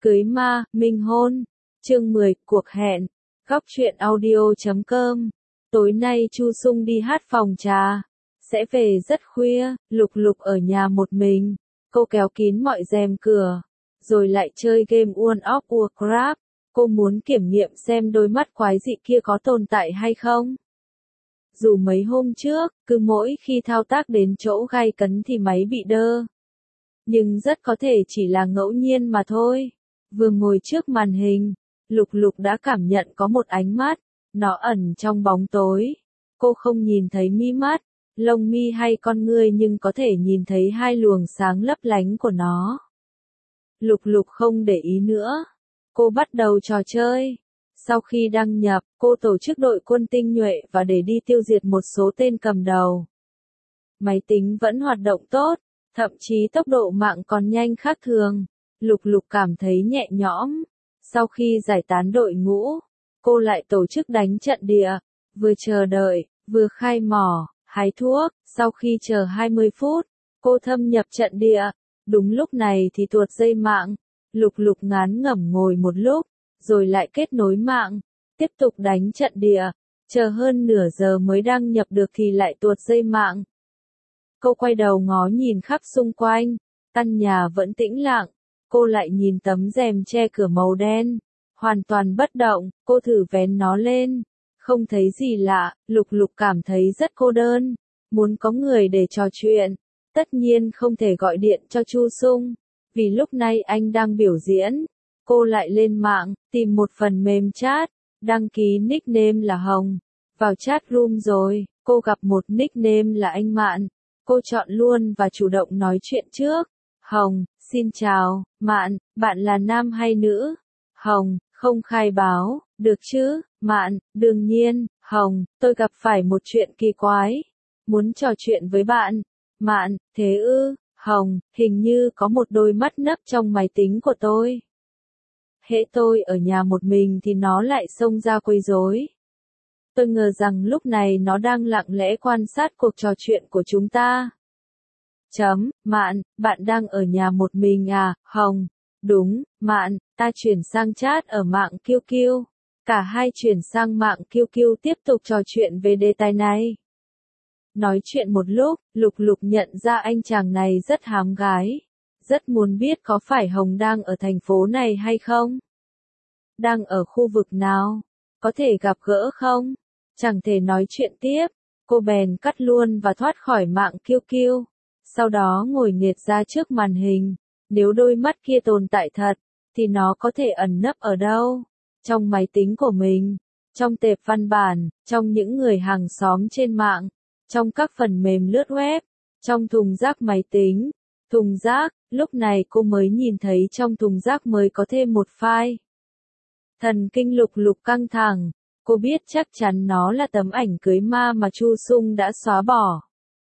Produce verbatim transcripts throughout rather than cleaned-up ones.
Cưới ma, minh hôn. Chương mười, cuộc hẹn. Góc truyện audio chấm com. Tối nay Chu Sung đi hát phòng trà. Sẽ về rất khuya, Lục Lục ở nhà một mình. Cô kéo kín mọi rèm cửa. Rồi lại chơi game World of Warcraft. Cô muốn kiểm nghiệm xem đôi mắt quái dị kia có tồn tại hay không. Dù mấy hôm trước, cứ mỗi khi thao tác đến chỗ gay cấn thì máy bị đơ. Nhưng rất có thể chỉ là ngẫu nhiên mà thôi. Vừa ngồi trước màn hình, Lục Lục đã cảm nhận có một ánh mắt, nó ẩn trong bóng tối. Cô không nhìn thấy mi mắt, lông mi hay con ngươi nhưng có thể nhìn thấy hai luồng sáng lấp lánh của nó. Lục Lục không để ý nữa. Cô bắt đầu trò chơi. Sau khi đăng nhập, cô tổ chức đội quân tinh nhuệ và để đi tiêu diệt một số tên cầm đầu. Máy tính vẫn hoạt động tốt, thậm chí tốc độ mạng còn nhanh khác thường. Lục Lục cảm thấy nhẹ nhõm. Sau khi giải tán đội ngũ, cô lại tổ chức đánh trận địa. Vừa chờ đợi, vừa khai mỏ, hái thuốc. Sau khi chờ hai mươi phút, cô thâm nhập trận địa. Đúng lúc này thì tuột dây mạng. Lục Lục ngán ngẩm ngồi một lúc, rồi lại kết nối mạng. Tiếp tục đánh trận địa. Chờ hơn nửa giờ mới đăng nhập được thì lại tuột dây mạng. Cô quay đầu ngó nhìn khắp xung quanh. Căn nhà vẫn tĩnh lặng. Cô lại nhìn tấm rèm che cửa màu đen. Hoàn toàn bất động, cô thử vén nó lên. Không thấy gì lạ, Lục Lục cảm thấy rất cô đơn. Muốn có người để trò chuyện. Tất nhiên không thể gọi điện cho Chu Sung. Vì lúc này anh đang biểu diễn. Cô lại lên mạng, tìm một phần mềm chat. Đăng ký nickname là Hồng. Vào chat room rồi, cô gặp một nickname là anh Mạn. Cô chọn luôn và chủ động nói chuyện trước. Hồng, xin chào, Mạn, bạn là nam hay nữ? Hồng, không khai báo, được chứ? Mạn, đương nhiên. Hồng, tôi gặp phải một chuyện kỳ quái. Muốn trò chuyện với bạn. Mạn, thế ư? Hồng, hình như có một đôi mắt nấp trong máy tính của tôi. Hễ tôi ở nhà một mình thì nó lại xông ra quấy rối. Tôi ngờ rằng lúc này nó đang lặng lẽ quan sát cuộc trò chuyện của chúng ta. Chấm, Mạn, bạn đang ở nhà một mình à? Hồng, đúng, Mạn, ta chuyển sang chat ở mạng Q Q. Cả hai chuyển sang mạng Q Q tiếp tục trò chuyện về đề tài này. Nói chuyện một lúc, Lục Lục nhận ra anh chàng này rất hám gái. Rất muốn biết có phải Hồng đang ở thành phố này hay không? Đang ở khu vực nào? Có thể gặp gỡ không? Chẳng thể nói chuyện tiếp. Cô bèn cắt luôn và thoát khỏi mạng Q Q. Sau đó ngồi nghiệt ra trước màn hình. Nếu đôi mắt kia tồn tại thật, thì nó có thể ẩn nấp ở đâu? Trong máy tính của mình, trong tệp văn bản, trong những người hàng xóm trên mạng, trong các phần mềm lướt web, trong thùng rác máy tính. Thùng rác, lúc này cô mới nhìn thấy trong thùng rác mới có thêm một file. Thần kinh Lục Lục căng thẳng. Cô biết chắc chắn nó là tấm ảnh cưới ma mà Chu Sung đã xóa bỏ.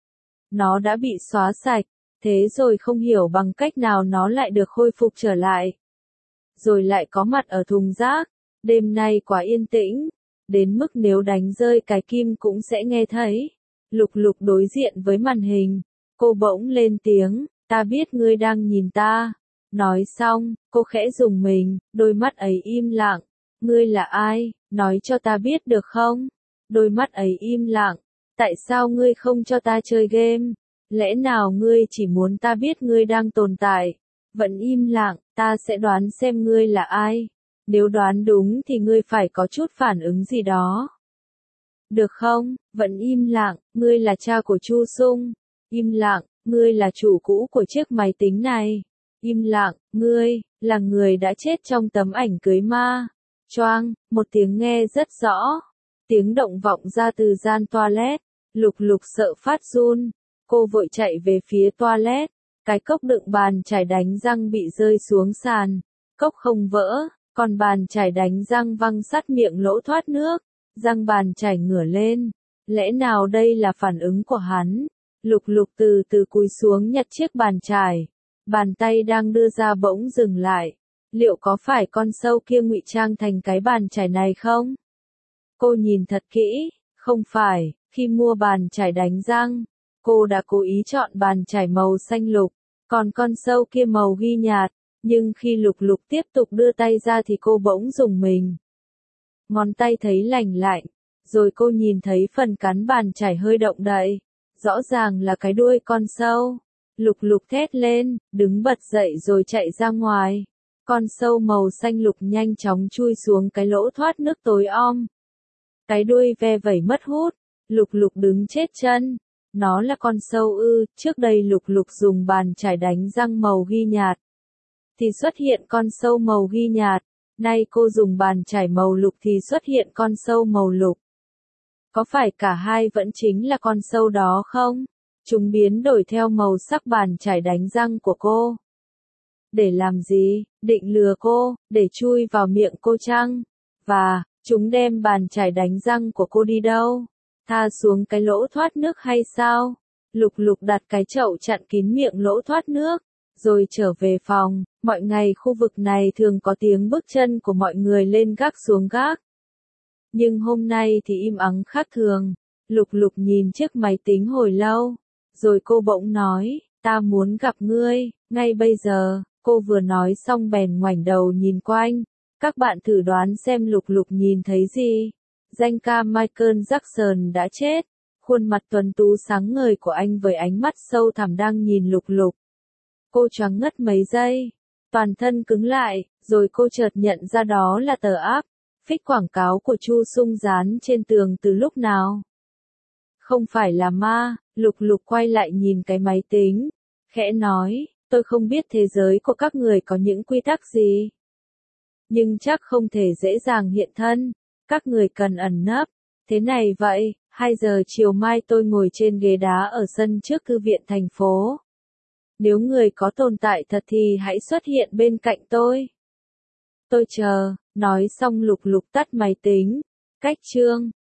Nó đã bị xóa sạch, thế rồi không hiểu bằng cách nào nó lại được khôi phục trở lại. Rồi lại có mặt ở thùng rác. Đêm nay quá yên tĩnh, đến mức nếu đánh rơi cái kim cũng sẽ nghe thấy. Lục Lục đối diện với màn hình. Cô bỗng lên tiếng, ta biết ngươi đang nhìn ta. Nói xong, cô khẽ rùng mình, đôi mắt ấy im lặng. Ngươi là ai, nói cho ta biết được không? Đôi mắt ấy im lặng. Tại sao ngươi không cho ta chơi game? Lẽ nào ngươi chỉ muốn ta biết ngươi đang tồn tại? Vẫn im lặng, ta sẽ đoán xem ngươi là ai. Nếu đoán đúng thì ngươi phải có chút phản ứng gì đó. Được không? Vẫn im lặng, ngươi là cha của Chu Sung. Im lặng, ngươi là chủ cũ của chiếc máy tính này. Im lặng, ngươi là người đã chết trong tấm ảnh cưới ma. Choang, một tiếng nghe rất rõ. Tiếng động vọng ra từ gian toilet. Lục Lục sợ phát run. Cô vội chạy về phía toilet. Cái cốc đựng bàn chải đánh răng bị rơi xuống sàn. Cốc không vỡ, còn bàn chải đánh răng văng sát miệng lỗ thoát nước. Răng bàn chải ngửa lên. Lẽ nào đây là phản ứng của hắn? Lục Lục từ từ cúi xuống nhặt chiếc bàn chải. Bàn tay đang đưa ra bỗng dừng lại. Liệu có phải con sâu kia ngụy trang thành cái bàn chải này không? Cô nhìn thật kỹ. Không phải, khi mua bàn chải đánh răng, cô đã cố ý chọn bàn chải màu xanh lục. Còn con sâu kia màu ghi nhạt. Nhưng khi Lục Lục tiếp tục đưa tay ra thì cô bỗng rùng mình. Ngón tay thấy lành lạnh, rồi cô nhìn thấy phần cắn bàn chải hơi động đậy. Rõ ràng là cái đuôi con sâu. Lục Lục thét lên, đứng bật dậy rồi chạy ra ngoài. Con sâu màu xanh lục nhanh chóng chui xuống cái lỗ thoát nước tối om. Cái đuôi ve vẩy mất hút, Lục Lục đứng chết chân. Nó là con sâu ư? Trước đây Lục Lục dùng bàn chải đánh răng màu ghi nhạt, thì xuất hiện con sâu màu ghi nhạt. Nay cô dùng bàn chải màu lục thì xuất hiện con sâu màu lục. Có phải cả hai vẫn chính là con sâu đó không? Chúng biến đổi theo màu sắc bàn chải đánh răng của cô. Để làm gì? Định lừa cô, để chui vào miệng cô chăng? Và, chúng đem bàn chải đánh răng của cô đi đâu? Tha xuống cái lỗ thoát nước hay sao? Lục Lục đặt cái chậu chặn kín miệng lỗ thoát nước, rồi trở về phòng. Mọi ngày khu vực này thường có tiếng bước chân của mọi người lên gác xuống gác. Nhưng hôm nay thì im ắng khác thường. Lục Lục nhìn chiếc máy tính hồi lâu, rồi cô bỗng nói, ta muốn gặp ngươi, ngay bây giờ. Cô vừa nói xong bèn ngoảnh đầu nhìn quanh. Các bạn thử đoán xem Lục Lục nhìn thấy gì? Danh ca Michael Jackson đã chết. Khuôn mặt tuấn tú sáng ngời của anh với ánh mắt sâu thẳm đang nhìn Lục Lục. Cô choáng ngất mấy giây, toàn thân cứng lại, rồi cô chợt nhận ra đó là tờ áp phích quảng cáo của Chu Sung dán trên tường từ lúc nào. Không phải là ma. Lục Lục quay lại nhìn cái máy tính, khẽ nói, tôi không biết thế giới của các người có những quy tắc gì, nhưng chắc không thể dễ dàng hiện thân. Các người cần ẩn nấp. Thế này vậy, hai giờ chiều mai tôi ngồi trên ghế đá ở sân trước thư viện thành phố. Nếu người có tồn tại thật thì hãy xuất hiện bên cạnh tôi. Tôi chờ. Nói xong Lục Lục tắt máy tính. Cách chương